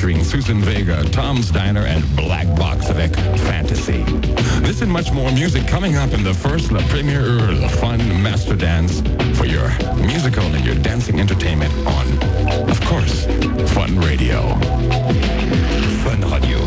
featuring Susan Vega, Tom's Diner, and Black Box avec Fantasy. This and much more music coming up in the first La Première La Fun Master Dance for your musical and your dancing entertainment on, of course, Fun Radio. Fun Radio.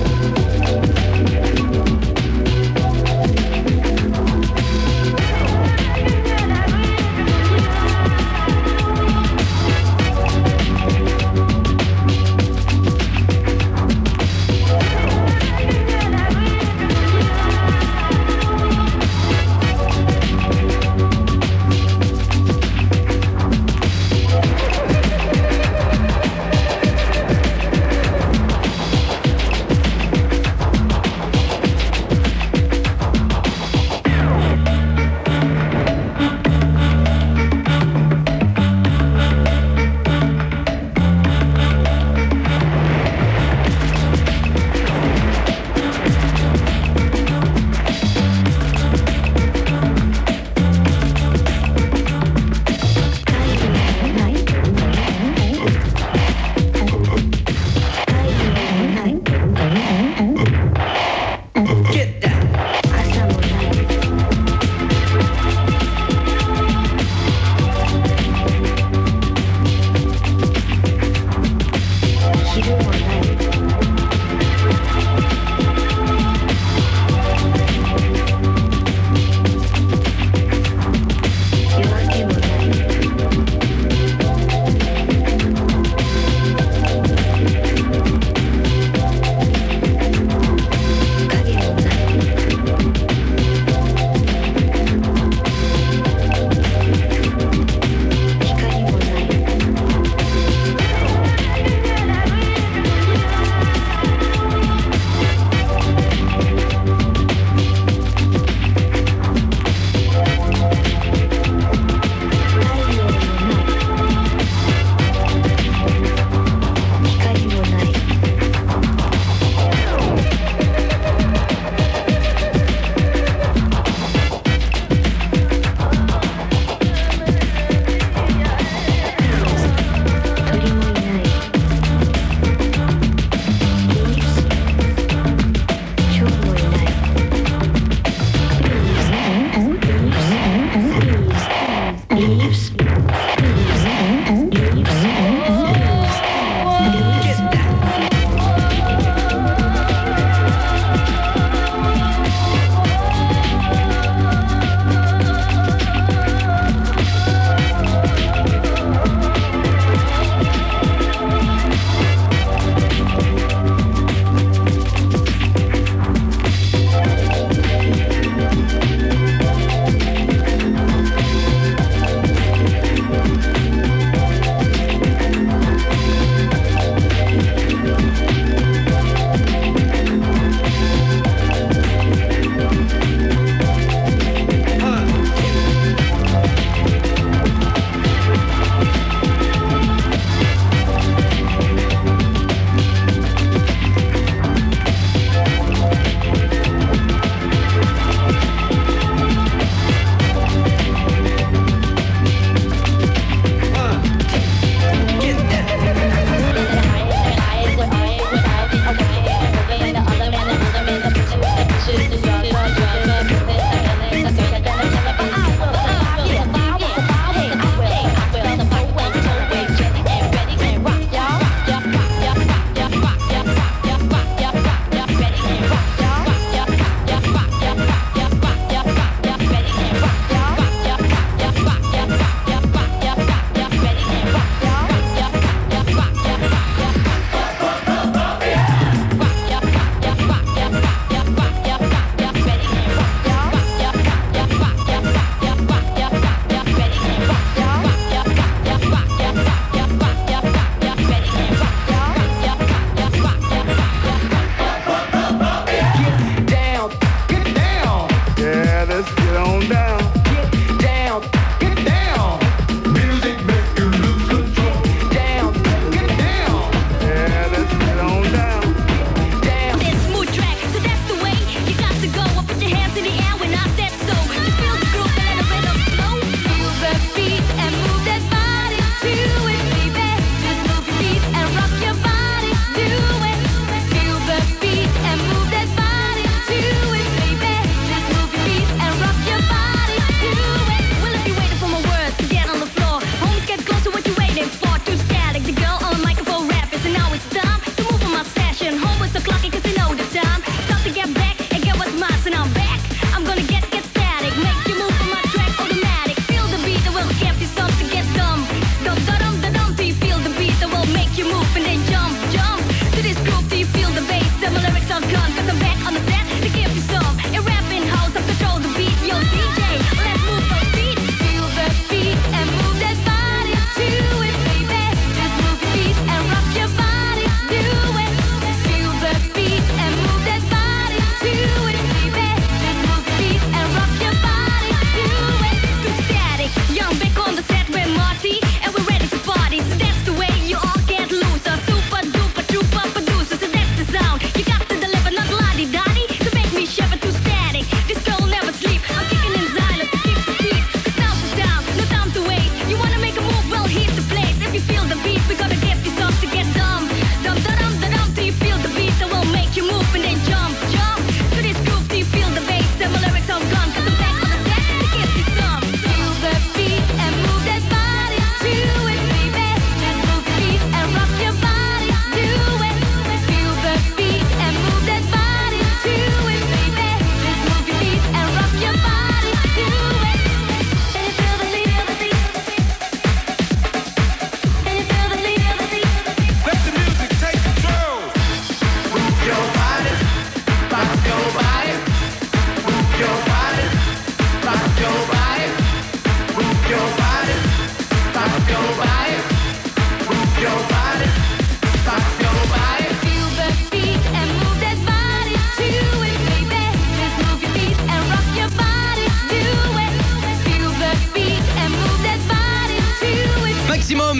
Do it.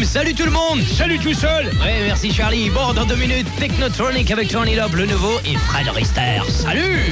salut tout le monde. Salut tout seul. Ouais, merci Charlie. Bon, dans 2 minutes, Technotronic avec Turn It Up, le nouveau, et Fred Rister. Salut.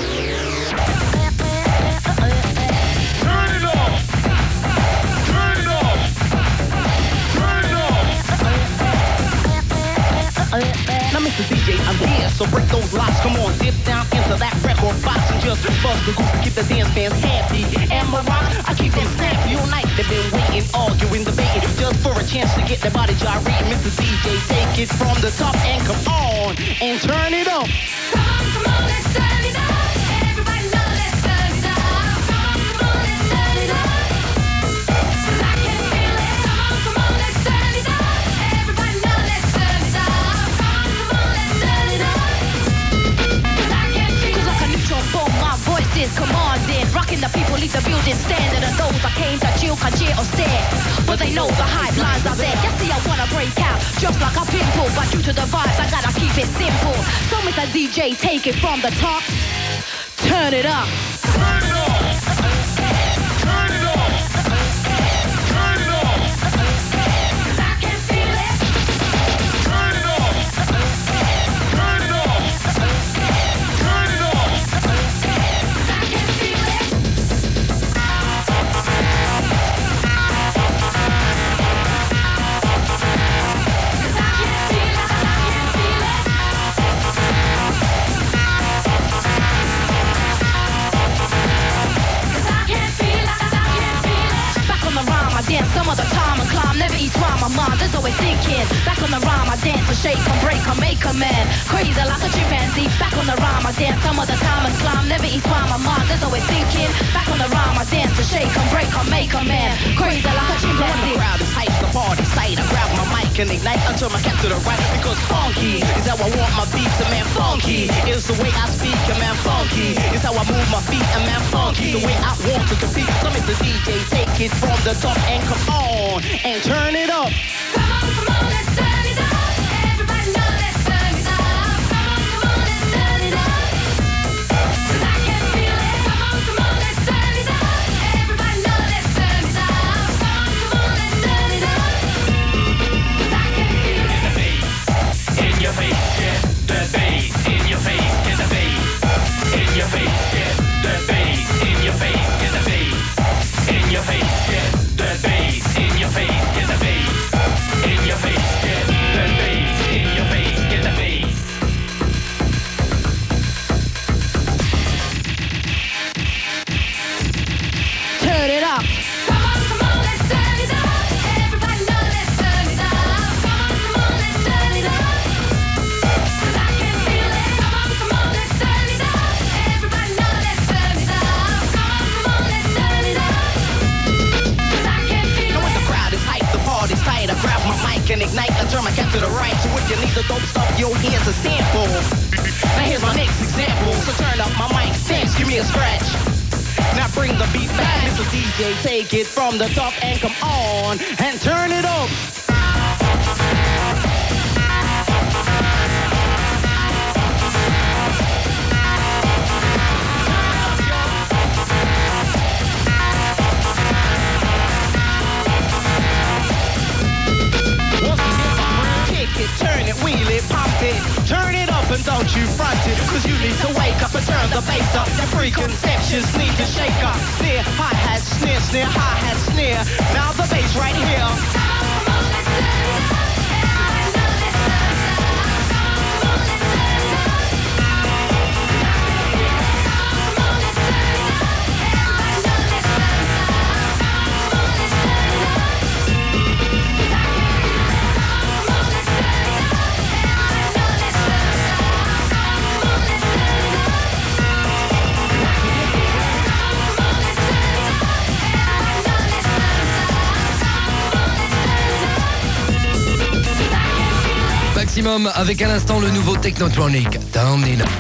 Now, Mr. DJ, I'm here, so break those locks. Come on, dip down into that record box and just bust the goose to keep the dance fans happy. And my rock, I keep them snappy all night. They've been waiting, arguing, debating, just for a chance to get their body gyrating. Mr. DJ, take it from the top and come on and turn it up. Come on, let's turn it up. Everybody know, let's turn it up. Come on, let's turn it up. 'Cause I can feel it. Come on, let's turn it up. Everybody know, let's turn it up. Come on, let's turn it up. 'Cause I can feel it. 'Cause like a neutral phone, my voice is commanding. Rocking the people, leave the building standing. And those I came to chill, can cheer or stare. But they know the hype lines are there. You see, I wanna break out, just like a pimple. But due to the vibes, I gotta keep it simple. So Mr. DJ, take it from the top. Turn it up. Turn it up. Turn it up. Turn it up. 'Cause I can feel it. Turn it up. Turn it up. Turn it up. 'Cause I can feel it. Dance some of the time and climb, never eats while my mind is always thinking. Back on the rhyme, I dance and shake and break and make a man crazy like a chimpanzee. Back on the rhyme, I dance some of the time and climb, never eats while my mind is always thinking. Back on the rhyme, I dance and shake and break and make a man crazy like a When the chimpanzee. crowd is hype, the party sight. I grab my mic and ignite until my cat to the right. Because funky is how I want my beats, and man, funky is the way I speak, and man, funky is how I move my feet, and man, funky the way I want to compete. So Mr. DJ, take it from the top and come on and turn it up. Come on, let's turn it up. Everybody know, let's turn it up. Come on, let's turn it up. 'Cause I can feel it. Come on, let's turn it up. Everybody know, let's turn it up. Come on, let's turn it up. 'Cause I can feel it. The bass in your face, yeah. The bass in your face, yeah. The bass in your face, yeah. The bass in your face, yeah. The bass in your face, yeah. The bass in your face, yeah. The bass in your face, yeah. The bass in your face, yeah. The bass. Turn it up. Come on, let's turn it up. Everybody know, let's turn it up. Come on, let's turn it up. 'Cause I can feel it. Come on, let's turn it up. Everybody know, let's turn it up. Come on, let's turn it up. 'Cause I can feel Now when it. the crowd is hype, the party's tight. I grab my mic and ignite and turn my cat to the right. So if you need the dope stuff, yo, here's a sample. Now here's my next example. So turn up my mic, thanks, give me a scratch. Now bring the beat back, Mr. DJ, take it from the top and come on and turn it up. Kick it, turn it, wheel it, pump it. Turn it up and don't you front it. 'Cause you need to wake up and turn the bass up. Your preconceptions need to shake up. Snare, hi-hat, snare, snare, hi-hat, snare. Now the bass right here. Come on, let's turn it up. Everybody know, let's turn it up. Come on, let's turn it up. 'Cause I can feel it. Come on, let's turn it up. Everybody know, let's turn it up. Come on, let's turn it up. 'Cause I can feel it. Come on, let's turn it up. Everybody know, let's turn it up. Come on, let's turn it up. 'Cause I can feel it. Come on, let's turn it up. Everybody know, let's turn it up. Come on, let's turn it up. 'Cause I can feel it. Maximum avec à l'instant le nouveau Technotronic. Turn It Up.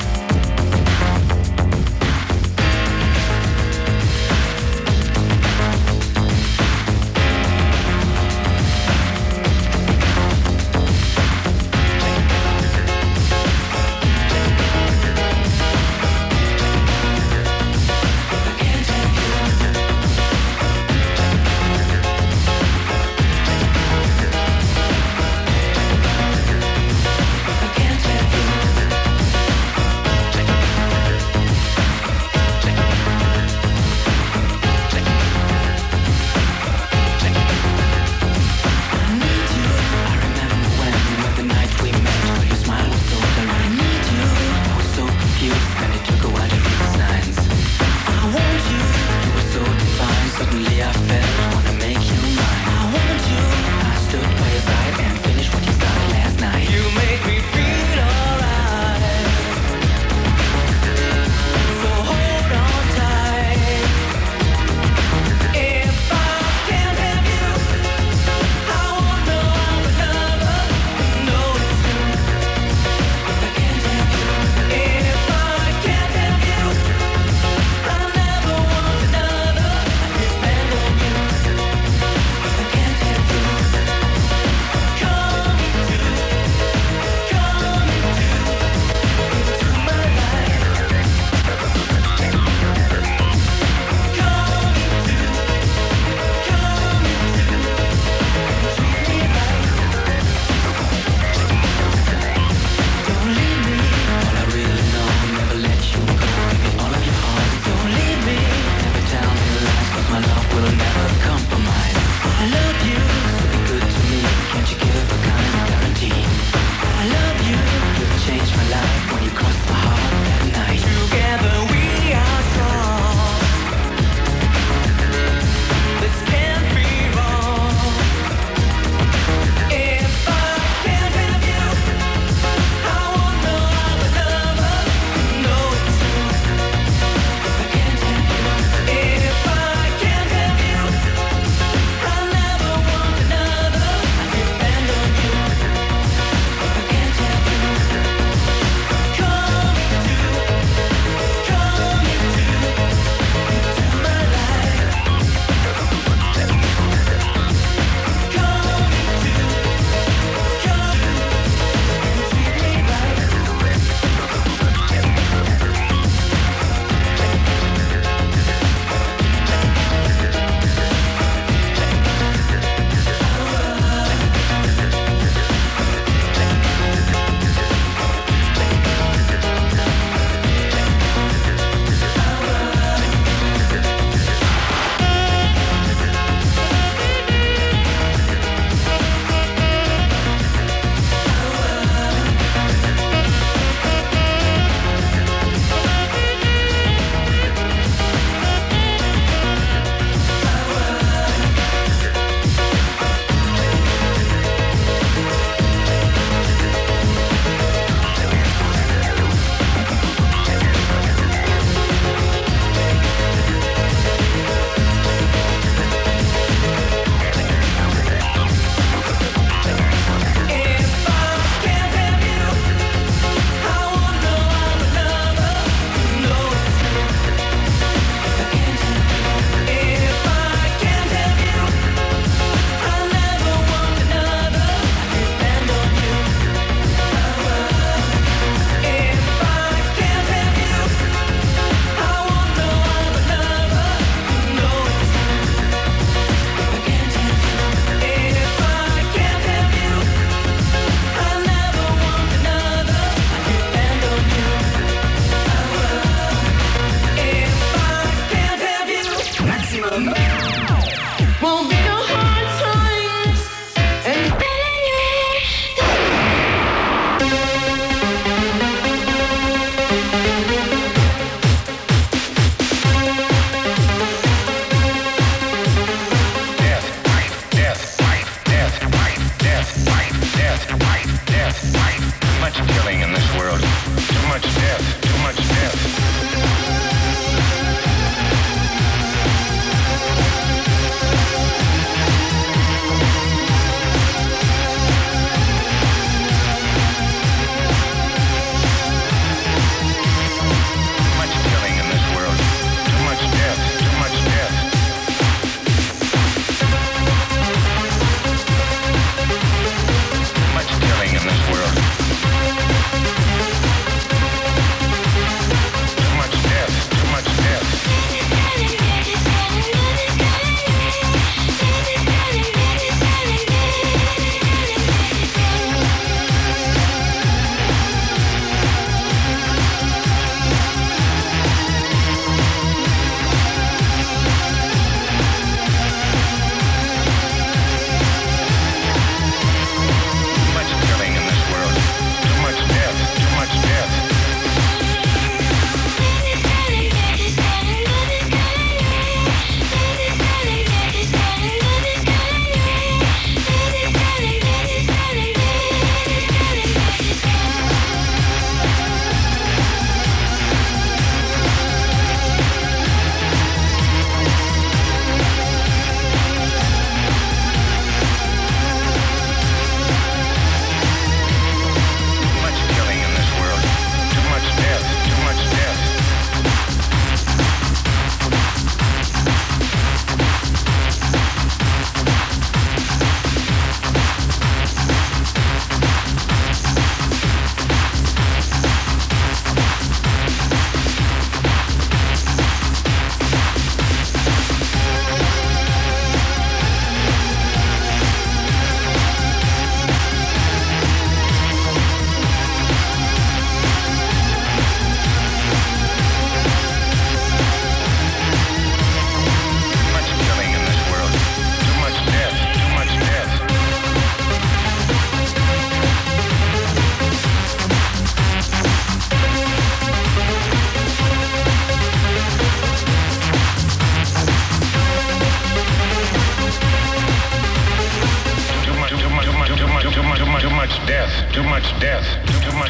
much death. Too much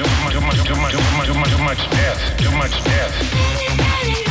death. Too much death.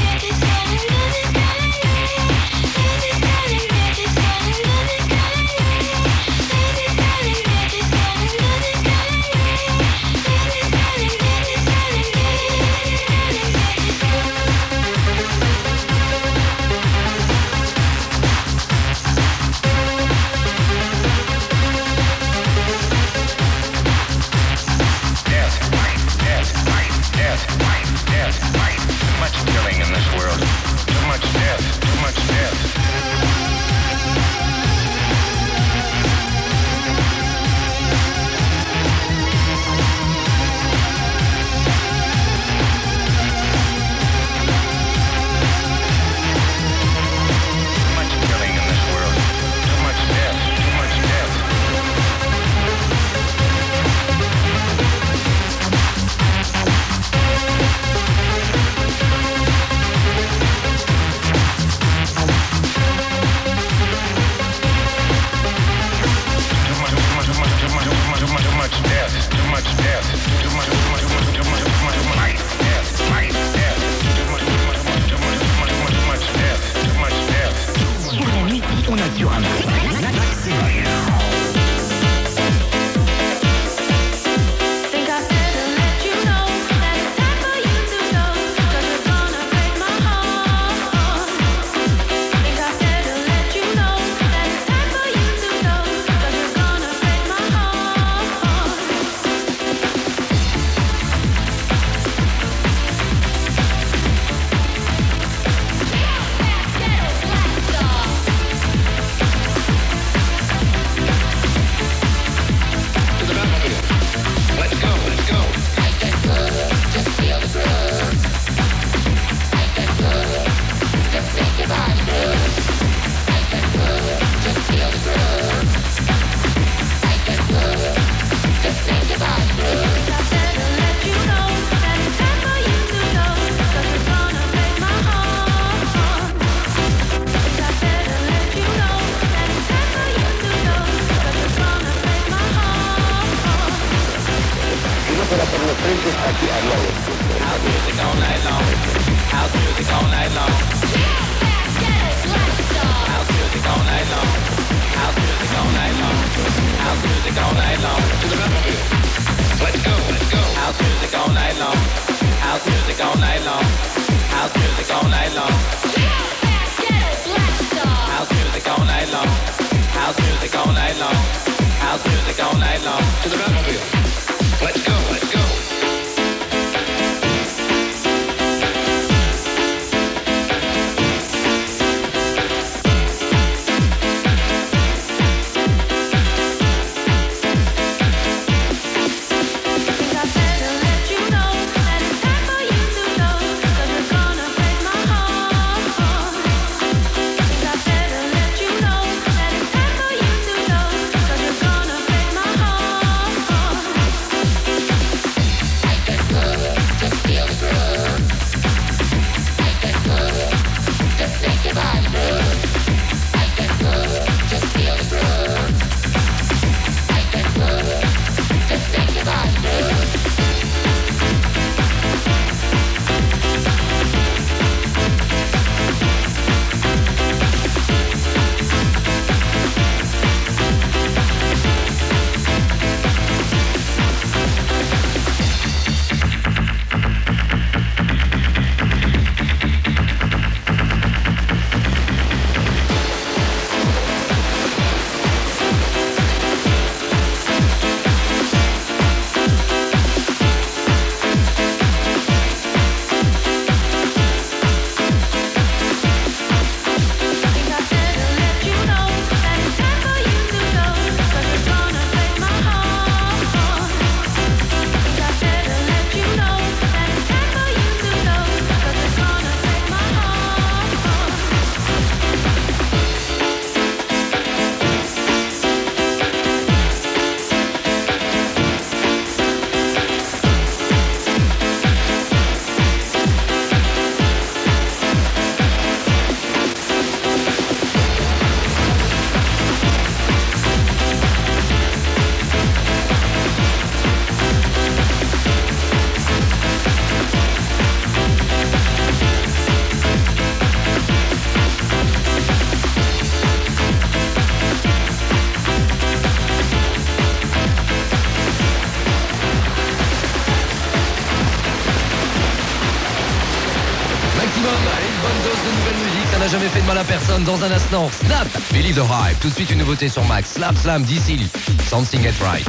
maximum. Une bonne dose de nouvelle musique, ça n'a jamais fait de mal à personne. Dans un instant, Snap, Believe the Hype. Tout de suite une nouveauté sur Max. Slap Slam, DC, Something Ain't Right.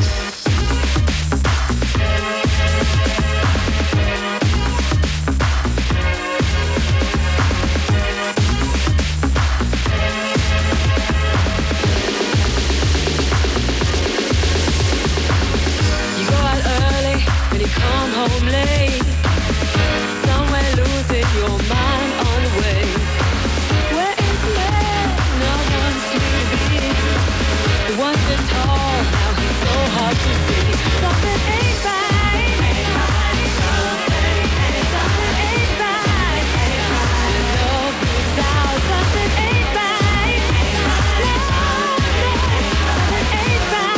Come home late, somewhere losing your mind on the way. Where is the man no one to be? The one so tall, now he's so hard to see. Something ain't right. Something ain't right. The love moves out. Something ain't right. Something ain't right.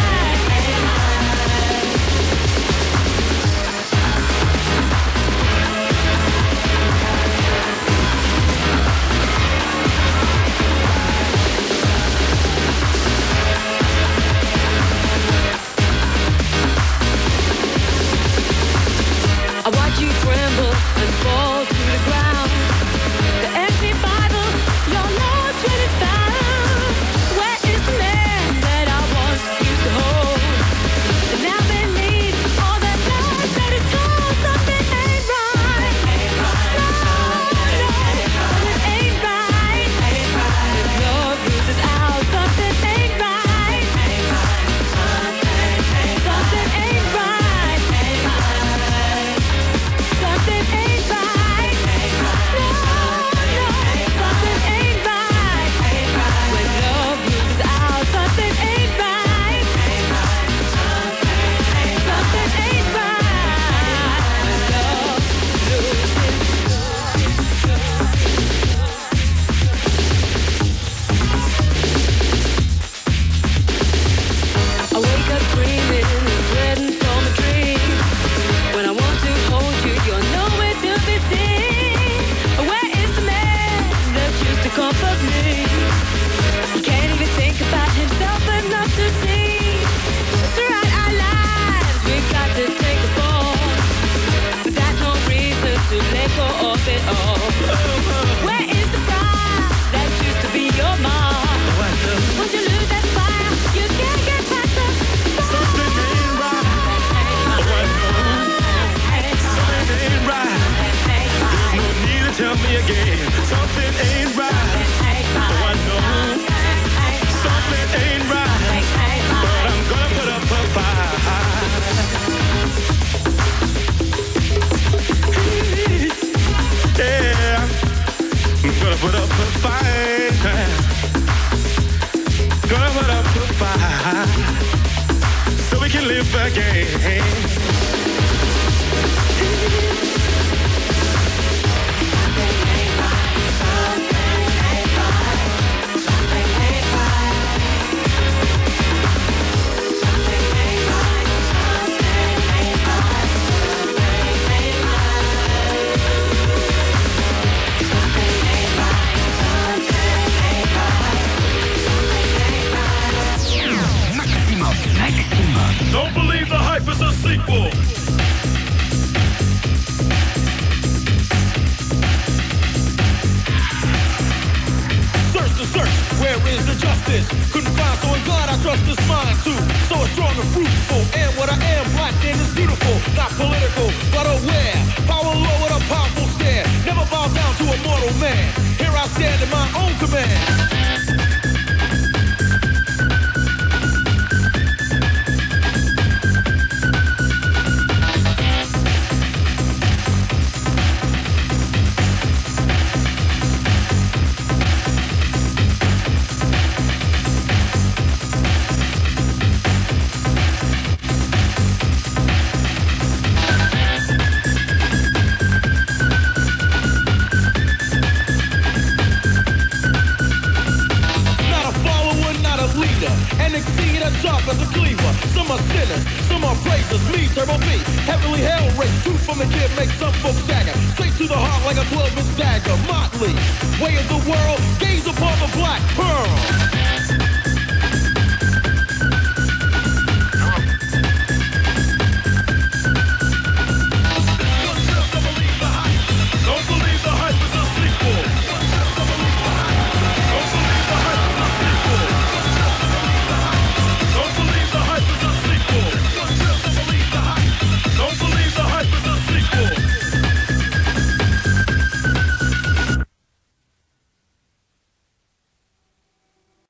I watch you tremble and fall to the ground. The empty Bible, you're lost when it's found. Where is the man that I once used to hold? And now believe all that lies that is told. Something ain't right. No, something ain't right. If love loses out, something ain't right. Something ain't right. Something ain't right. No, something ain't right. When love loses out, something ain't right. Something ain't right. Love I wake up dreaming and dreading from a dream. When I want to hold you, you're nowhere to be seen. Where is the man that used to comfort me? He can't even think about himself enough to see. Throughout our lives, we got to take a fall. But that's no reason to let go of it all. Where is the pride that used to be your mom? Once you lose that fire, you can't get past the Something ain't right. Oh, I know. Something ain't right. There's no need to tell me again. Something ain't right. Oh, I know. Something ain't right. But I'm gonna put up a fight. Yeah, I'm gonna put up a fight. Gonna put up a fight so we can live again. Don't believe the hype is a sequel. Search the search, where is the justice? Couldn't find, so in God I trust this mind too. So it's strong and fruitful, and what I am, black and is beautiful. Not political, but aware. Power low with a powerful stare. Never bow down to a mortal man. Here I stand in my own command. As a cleaver, some are sinners, some are praisers. Me, Turbo B, heavenly hell race. Truth from the kid makes folks stagger. Straight to the heart like a 12-inch dagger. Motley, way of the world, gaze upon